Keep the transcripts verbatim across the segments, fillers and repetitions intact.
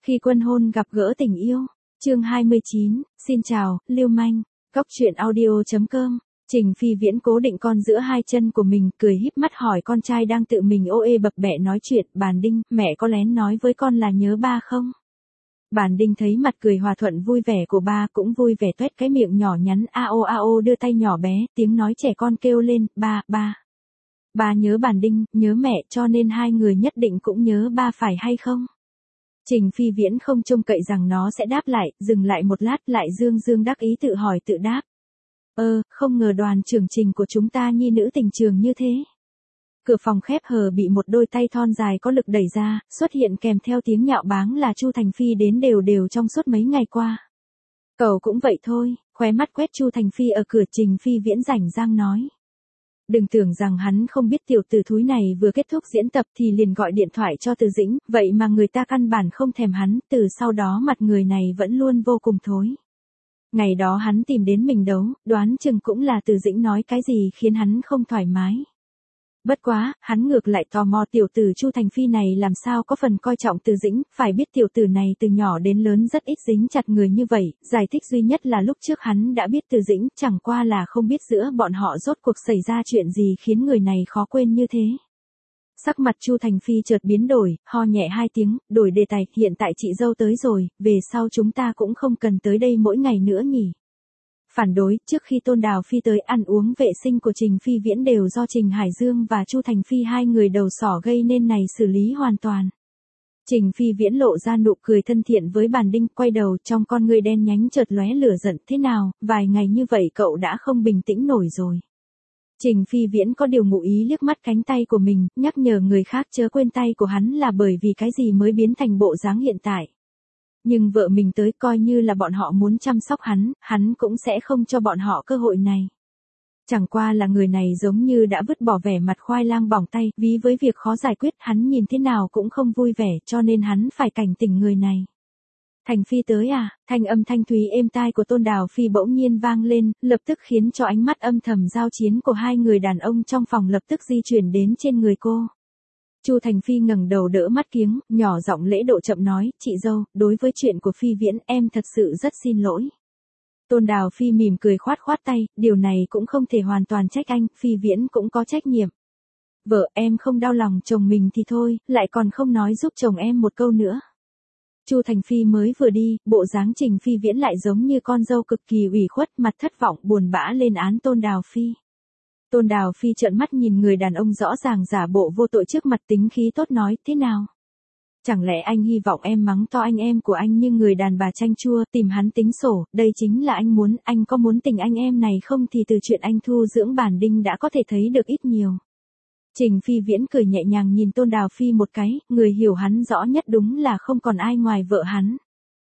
Khi quân hôn gặp gỡ tình yêu, chương hai mươi chín, xin chào, Lưu Manh, góc truyện audio chấm com. Trình Phi Viễn cố định con giữa hai chân của mình, cười híp mắt hỏi con trai đang tự mình ô ê bập bẹ nói chuyện, Bàn Đinh, mẹ có lén nói với con là nhớ ba không? Bàn Đinh thấy mặt cười hòa thuận vui vẻ của ba cũng vui vẻ tuét cái miệng nhỏ nhắn a ô a ô đưa tay nhỏ bé, tiếng nói trẻ con kêu lên, ba, ba. Ba nhớ Bàn Đinh, nhớ mẹ cho nên hai người nhất định cũng nhớ ba phải hay không? Trình Phi Viễn không trông cậy rằng nó sẽ đáp lại, dừng lại một lát lại dương dương đắc ý tự hỏi tự đáp. Ơ, không ngờ đoàn trưởng Trình của chúng ta nhi nữ tình trường như thế. Cửa phòng khép hờ bị một đôi tay thon dài có lực đẩy ra, xuất hiện kèm theo tiếng nhạo báng là Chu Thành Phi đến đều đều trong suốt mấy ngày qua. Cậu cũng vậy thôi, khóe mắt quét Chu Thành Phi ở cửa. Trình Phi Viễn rảnh rang nói. Đừng tưởng rằng hắn không biết tiểu tử thúi này vừa kết thúc diễn tập thì liền gọi điện thoại cho Từ Dĩnh, vậy mà người ta căn bản không thèm hắn, từ sau đó mặt người này vẫn luôn vô cùng thối. Ngày đó hắn tìm đến mình đấu, đoán chừng cũng là Từ Dĩnh nói cái gì khiến hắn không thoải mái. Bất quá, hắn ngược lại tò mò tiểu tử Chu Thành Phi này làm sao có phần coi trọng Từ Dĩnh, phải biết tiểu tử này từ nhỏ đến lớn rất ít dính chặt người như vậy, giải thích duy nhất là lúc trước hắn đã biết Từ Dĩnh, chẳng qua là không biết giữa bọn họ rốt cuộc xảy ra chuyện gì khiến người này khó quên như thế. Sắc mặt Chu Thành Phi chợt biến đổi, ho nhẹ hai tiếng, đổi đề tài, hiện tại chị dâu tới rồi, về sau chúng ta cũng không cần tới đây mỗi ngày nữa nhỉ. Phản đối, trước khi Tôn Đào Phi tới ăn uống vệ sinh của Trình Phi Viễn đều do Trình Hải Dương và Chu Thành Phi hai người đầu sỏ gây nên này xử lý hoàn toàn. Trình Phi Viễn lộ ra nụ cười thân thiện với Bàn Đinh, quay đầu trong con người đen nhánh chợt lóe lửa giận, thế nào, vài ngày như vậy cậu đã không bình tĩnh nổi rồi. Trình Phi Viễn có điều ngụ ý liếc mắt cánh tay của mình, nhắc nhở người khác chớ quên tay của hắn là bởi vì cái gì mới biến thành bộ dáng hiện tại. Nhưng vợ mình tới coi như là bọn họ muốn chăm sóc hắn, hắn cũng sẽ không cho bọn họ cơ hội này. Chẳng qua là người này giống như đã vứt bỏ vẻ mặt khoai lang bỏng tay, ví với việc khó giải quyết hắn nhìn thế nào cũng không vui vẻ cho nên hắn phải cảnh tỉnh người này. Thành Phi tới à, thanh âm thanh thúy êm tai của Tôn Đào Phi bỗng nhiên vang lên, lập tức khiến cho ánh mắt âm thầm giao chiến của hai người đàn ông trong phòng lập tức di chuyển đến trên người cô. Chu Thành Phi ngẩng đầu đỡ mắt kiếng, nhỏ giọng lễ độ chậm nói, chị dâu, đối với chuyện của Phi Viễn em thật sự rất xin lỗi. Tôn Đào Phi mỉm cười khoát khoát tay, điều này cũng không thể hoàn toàn trách anh, Phi Viễn cũng có trách nhiệm. Vợ em không đau lòng chồng mình thì thôi, lại còn không nói giúp chồng em một câu nữa. Chu Thành Phi mới vừa đi, bộ dáng Trình Phi Viễn lại giống như con dâu cực kỳ ủy khuất, mặt thất vọng buồn bã lên án Tôn Đào Phi. Tôn Đào Phi trợn mắt nhìn người đàn ông rõ ràng giả bộ vô tội trước mặt, tính khí tốt nói, thế nào? Chẳng lẽ anh hy vọng em mắng to anh em của anh như người đàn bà chanh chua, tìm hắn tính sổ, đây chính là anh muốn, anh có muốn tình anh em này không thì từ chuyện anh thu dưỡng Bàn Đinh đã có thể thấy được ít nhiều. Trình Phi Viễn cười nhẹ nhàng nhìn Tôn Đào Phi một cái, người hiểu hắn rõ nhất đúng là không còn ai ngoài vợ hắn.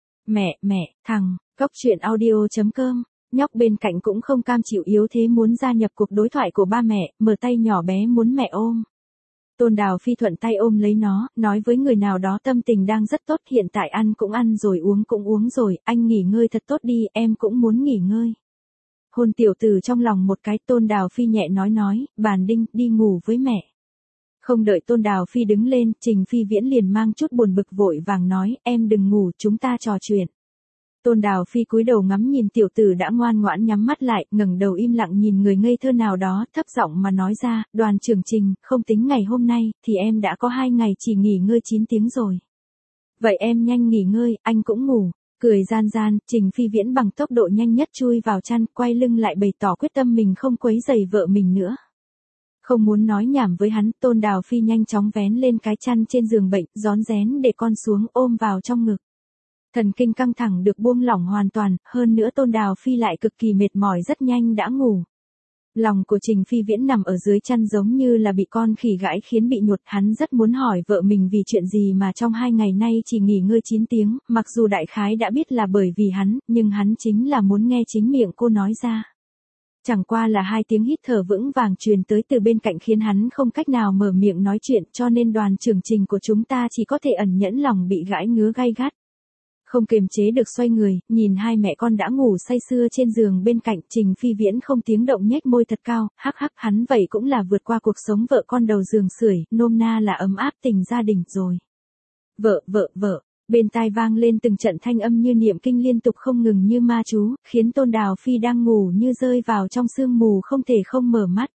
Mẹ, mẹ, thằng, góc truyện audio chấm com. Nhóc bên cạnh cũng không cam chịu yếu thế muốn gia nhập cuộc đối thoại của ba mẹ, mở tay nhỏ bé muốn mẹ ôm. Tôn Đào Phi thuận tay ôm lấy nó, nói với người nào đó tâm tình đang rất tốt, hiện tại ăn cũng ăn rồi uống cũng uống rồi, anh nghỉ ngơi thật tốt đi, em cũng muốn nghỉ ngơi. Hôn tiểu tử trong lòng một cái, Tôn Đào Phi nhẹ nói nói, Bàn Đinh, đi ngủ với mẹ. Không đợi Tôn Đào Phi đứng lên, Trình Phi Viễn liền mang chút buồn bực vội vàng nói, em đừng ngủ, chúng ta trò chuyện. Tôn Đào Phi cúi đầu ngắm nhìn tiểu tử đã ngoan ngoãn nhắm mắt lại, ngẩng đầu im lặng nhìn người ngây thơ nào đó, thấp giọng mà nói ra, đoàn trưởng Trình, không tính ngày hôm nay, thì em đã có hai ngày chỉ nghỉ ngơi chín tiếng rồi. Vậy em nhanh nghỉ ngơi, anh cũng ngủ. Cười gian gian, Trình Phi Viễn bằng tốc độ nhanh nhất chui vào chăn, quay lưng lại bày tỏ quyết tâm mình không quấy rầy vợ mình nữa. Không muốn nói nhảm với hắn, Tôn Đào Phi nhanh chóng vén lên cái chăn trên giường bệnh, rón rén để con xuống ôm vào trong ngực. Thần kinh căng thẳng được buông lỏng hoàn toàn, hơn nữa Tôn Đào Phi lại cực kỳ mệt mỏi rất nhanh đã ngủ. Lòng của Trình Phi Viễn nằm ở dưới chăn giống như là bị con khỉ gãi khiến bị nhột, hắn rất muốn hỏi vợ mình vì chuyện gì mà trong hai ngày nay chỉ nghỉ ngơi chín tiếng, mặc dù đại khái đã biết là bởi vì hắn, nhưng hắn chính là muốn nghe chính miệng cô nói ra. Chẳng qua là hai tiếng hít thở vững vàng truyền tới từ bên cạnh khiến hắn không cách nào mở miệng nói chuyện, cho nên đoàn trưởng Trình của chúng ta chỉ có thể ẩn nhẫn lòng bị gãi ngứa gay gắt. Không kiềm chế được xoay người, nhìn hai mẹ con đã ngủ say sưa trên giường bên cạnh, Trình Phi Viễn không tiếng động nhếch môi thật cao, hắc hắc hắn vậy cũng là vượt qua cuộc sống vợ con đầu giường sưởi, nôm na là ấm áp tình gia đình rồi. Vợ, vợ, vợ, Bên tai vang lên từng trận thanh âm như niệm kinh liên tục không ngừng như ma chú, khiến Tôn Đào Phi đang ngủ như rơi vào trong sương mù không thể không mở mắt.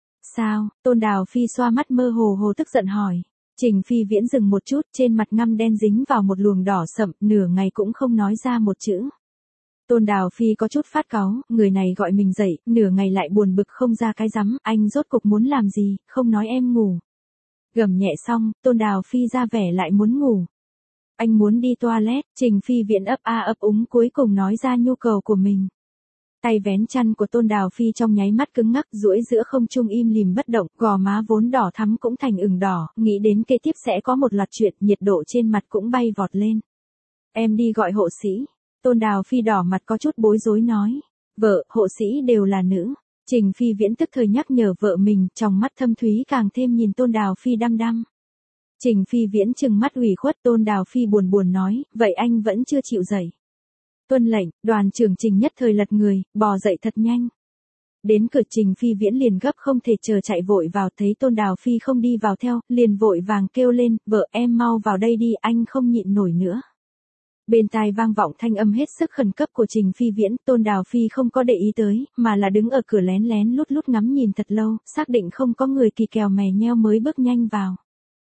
Sao? Tôn Đào Phi xoa mắt mơ hồ hồ tức giận hỏi. Trình Phi Viễn dừng một chút, trên mặt ngăm đen dính vào một luồng đỏ sậm, nửa ngày cũng không nói ra một chữ. Tôn Đào Phi có chút phát cáu, người này gọi mình dậy, nửa ngày lại buồn bực không ra cái rắm, anh rốt cục muốn làm gì, không nói em ngủ. Gầm nhẹ xong, Tôn Đào Phi ra vẻ lại muốn ngủ. Anh muốn đi toilet, Trình Phi Viễn ấp a ấp úng cuối cùng nói ra nhu cầu của mình. Tay vén chăn của Tôn Đào Phi trong nháy mắt cứng ngắc duỗi giữa không trung im lìm bất động, gò má vốn đỏ thắm cũng thành ửng đỏ, nghĩ đến kế tiếp sẽ có một loạt chuyện, nhiệt độ trên mặt cũng bay vọt lên. Em đi gọi hộ sĩ. Tôn Đào Phi đỏ mặt có chút bối rối nói. Vợ, hộ sĩ đều là nữ. Trình Phi Viễn tức thời nhắc nhở vợ mình, trong mắt thâm thúy càng thêm nhìn Tôn Đào Phi đăm đăm. Trình Phi Viễn trừng mắt ủy khuất, Tôn Đào Phi buồn buồn nói, vậy anh vẫn chưa chịu dậy. Tuân lệnh, đoàn trưởng Trình nhất thời lật người, bò dậy thật nhanh. Đến cửa Trình Phi Viễn liền gấp không thể chờ chạy vội vào, thấy Tôn Đào Phi không đi vào theo, liền vội vàng kêu lên, vợ em mau vào đây đi, anh không nhịn nổi nữa. Bên tai vang vọng thanh âm hết sức khẩn cấp của Trình Phi Viễn, Tôn Đào Phi không có để ý tới, mà là đứng ở cửa lén lén lút lút ngắm nhìn thật lâu, xác định không có người kỳ kèo mè nheo mới bước nhanh vào.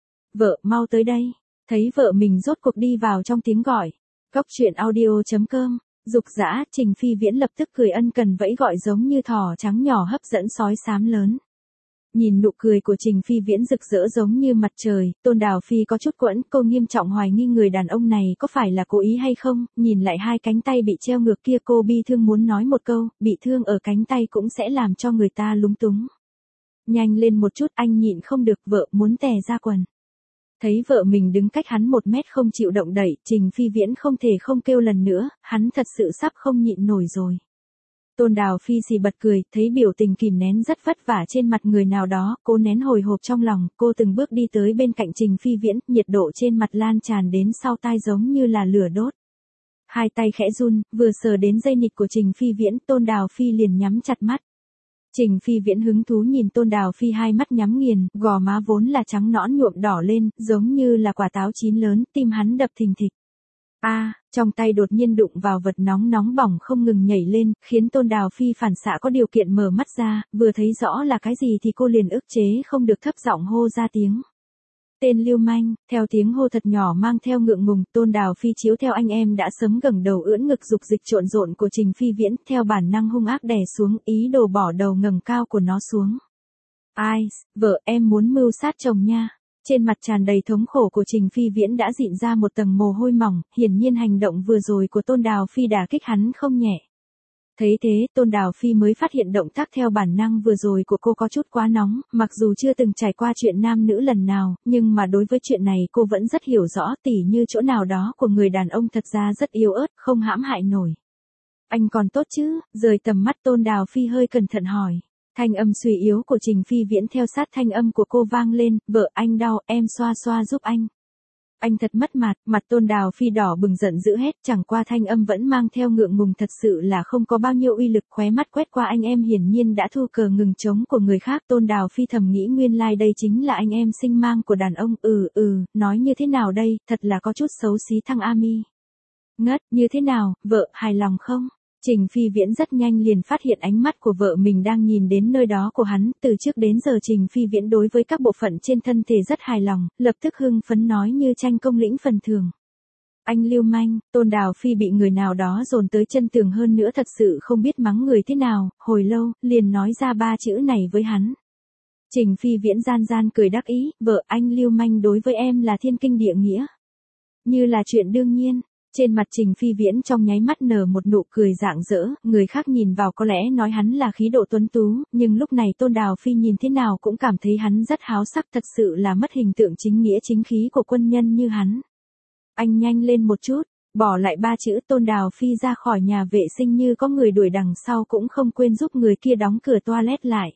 Vợ, mau tới đây. Thấy vợ mình rốt cuộc đi vào trong tiếng gọi. Cóc truyện audio chấm com, dục dã, Trình Phi Viễn lập tức cười ân cần vẫy gọi giống như thỏ trắng nhỏ hấp dẫn sói xám lớn. Nhìn nụ cười của Trình Phi Viễn rực rỡ giống như mặt trời, Tôn Đào Phi có chút quẫn, cô nghiêm trọng hoài nghi người đàn ông này có phải là cố ý hay không, nhìn lại hai cánh tay bị treo ngược kia cô bi thương muốn nói một câu, bị thương ở cánh tay cũng sẽ làm cho người ta lúng túng. Nhanh lên một chút, anh nhịn không được, vợ muốn tè ra quần. Thấy vợ mình đứng cách hắn một mét không chịu động đậy, Trình Phi Viễn không thể không kêu lần nữa, hắn thật sự sắp không nhịn nổi rồi. Tôn Đào Phi xì bật cười, thấy biểu tình kìm nén rất vất vả trên mặt người nào đó, cô nén hồi hộp trong lòng, cô từng bước đi tới bên cạnh Trình Phi Viễn, nhiệt độ trên mặt lan tràn đến sau tai giống như là lửa đốt. Hai tay khẽ run, vừa sờ đến dây nịt của Trình Phi Viễn, Tôn Đào Phi liền nhắm chặt mắt. Trình Phi Viễn hứng thú nhìn Tôn Đào Phi hai mắt nhắm nghiền, gò má vốn là trắng nõn nhuộm đỏ lên, giống như là quả táo chín lớn, tim hắn đập thình thịch. A, à, trong tay đột nhiên đụng vào vật nóng nóng bỏng không ngừng nhảy lên, khiến Tôn Đào Phi phản xạ có điều kiện mở mắt ra, vừa thấy rõ là cái gì thì cô liền ức chế không được thấp giọng hô ra tiếng. Tên lưu manh, theo tiếng hô thật nhỏ mang theo ngượng ngùng, Tôn Đào Phi chiếu theo anh em đã sớm gẩng đầu ưỡn ngực dục dịch trộn rộn của Trình Phi Viễn, theo bản năng hung ác đè xuống, ý đồ bỏ đầu ngẩng cao của nó xuống. Ai, vợ em muốn mưu sát chồng nha. Trên mặt tràn đầy thống khổ của Trình Phi Viễn đã dịn ra một tầng mồ hôi mỏng, hiển nhiên hành động vừa rồi của Tôn Đào Phi đả kích hắn không nhẹ. Thấy thế, Tôn Đào Phi mới phát hiện động tác theo bản năng vừa rồi của cô có chút quá nóng, mặc dù chưa từng trải qua chuyện nam nữ lần nào, nhưng mà đối với chuyện này cô vẫn rất hiểu rõ, tỉ như chỗ nào đó của người đàn ông thật ra rất yếu ớt, không hãm hại nổi. Anh còn tốt chứ? Rời tầm mắt Tôn Đào Phi hơi cẩn thận hỏi. Thanh âm suy yếu của Trình Phi Viễn theo sát thanh âm của cô vang lên, vợ anh đau, em xoa xoa giúp anh. Anh thật mất mặt, mặt Tôn Đào Phi đỏ bừng giận dữ hết, chẳng qua thanh âm vẫn mang theo ngượng ngùng, thật sự là không có bao nhiêu uy lực, khóe mắt quét qua anh em hiển nhiên đã thu cờ ngừng trống của người khác. Tôn Đào Phi thầm nghĩ nguyên lai like đây chính là anh em sinh mang của đàn ông, ừ ừ, nói như thế nào đây, thật là có chút xấu xí thằng Ami. Ngất, như thế nào, vợ, hài lòng không? Trình Phi Viễn rất nhanh liền phát hiện ánh mắt của vợ mình đang nhìn đến nơi đó của hắn, từ trước đến giờ Trình Phi Viễn đối với các bộ phận trên thân thể rất hài lòng, lập tức hưng phấn nói như tranh công lĩnh phần thưởng. Anh lưu manh, Tôn Đào Phi bị người nào đó dồn tới chân tường hơn nữa thật sự không biết mắng người thế nào, hồi lâu, liền nói ra ba chữ này với hắn. Trình Phi Viễn gian gian cười đắc ý, vợ anh lưu manh đối với em là thiên kinh địa nghĩa. Như là chuyện đương nhiên. Trên mặt Trình Phi Viễn trong nháy mắt nở một nụ cười rạng rỡ, người khác nhìn vào có lẽ nói hắn là khí độ tuấn tú, nhưng lúc này Tôn Đào Phi nhìn thế nào cũng cảm thấy hắn rất háo sắc, thật sự là mất hình tượng chính nghĩa chính khí của quân nhân như hắn. Anh nhanh lên một chút, bỏ lại ba chữ Tôn Đào Phi ra khỏi nhà vệ sinh như có người đuổi đằng sau cũng không quên giúp người kia đóng cửa toilet lại.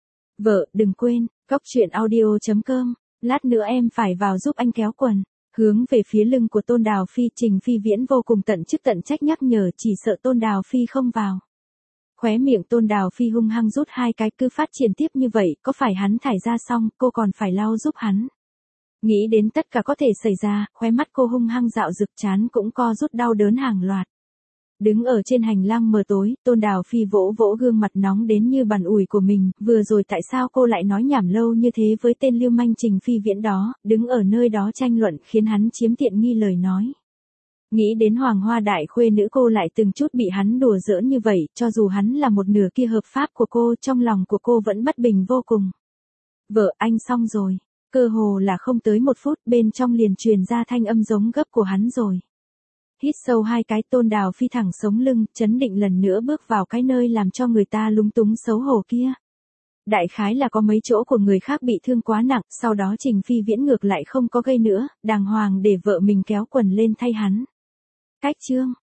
Vợ, đừng quên, cóc truyện audio chấm com, lát nữa em phải vào giúp anh kéo quần. Hướng về phía lưng của Tôn Đào Phi, Trình Phi Viễn vô cùng tận chức tận trách nhắc nhở, chỉ sợ Tôn Đào Phi không vào. Khóe miệng Tôn Đào Phi hung hăng rút hai cái, cứ phát triển tiếp như vậy, có phải hắn thải ra xong, cô còn phải lau giúp hắn. Nghĩ đến tất cả có thể xảy ra, khóe mắt cô hung hăng dạo rực, chán cũng co rút đau đớn hàng loạt. Đứng ở trên hành lang mờ tối, Tôn Đào Phi vỗ vỗ gương mặt nóng đến như bàn ủi của mình, vừa rồi tại sao cô lại nói nhảm lâu như thế với tên lưu manh Trình Phi Viễn đó, đứng ở nơi đó tranh luận khiến hắn chiếm tiện nghi lời nói. Nghĩ đến Hoàng Hoa đại khuê nữ cô lại từng chút bị hắn đùa giỡn như vậy, cho dù hắn là một nửa kia hợp pháp của cô, trong lòng của cô vẫn bất bình vô cùng. Vợ anh xong rồi, cơ hồ là không tới một phút bên trong liền truyền ra thanh âm giống gấp của hắn rồi. Hít sâu hai cái, Tôn Đào Phi thẳng sống lưng, chấn định lần nữa bước vào cái nơi làm cho người ta lúng túng xấu hổ kia. Đại khái là có mấy chỗ của người khác bị thương quá nặng, sau đó Trình Phi Viễn ngược lại không có gây nữa, đàng hoàng để vợ mình kéo quần lên thay hắn. Cách chương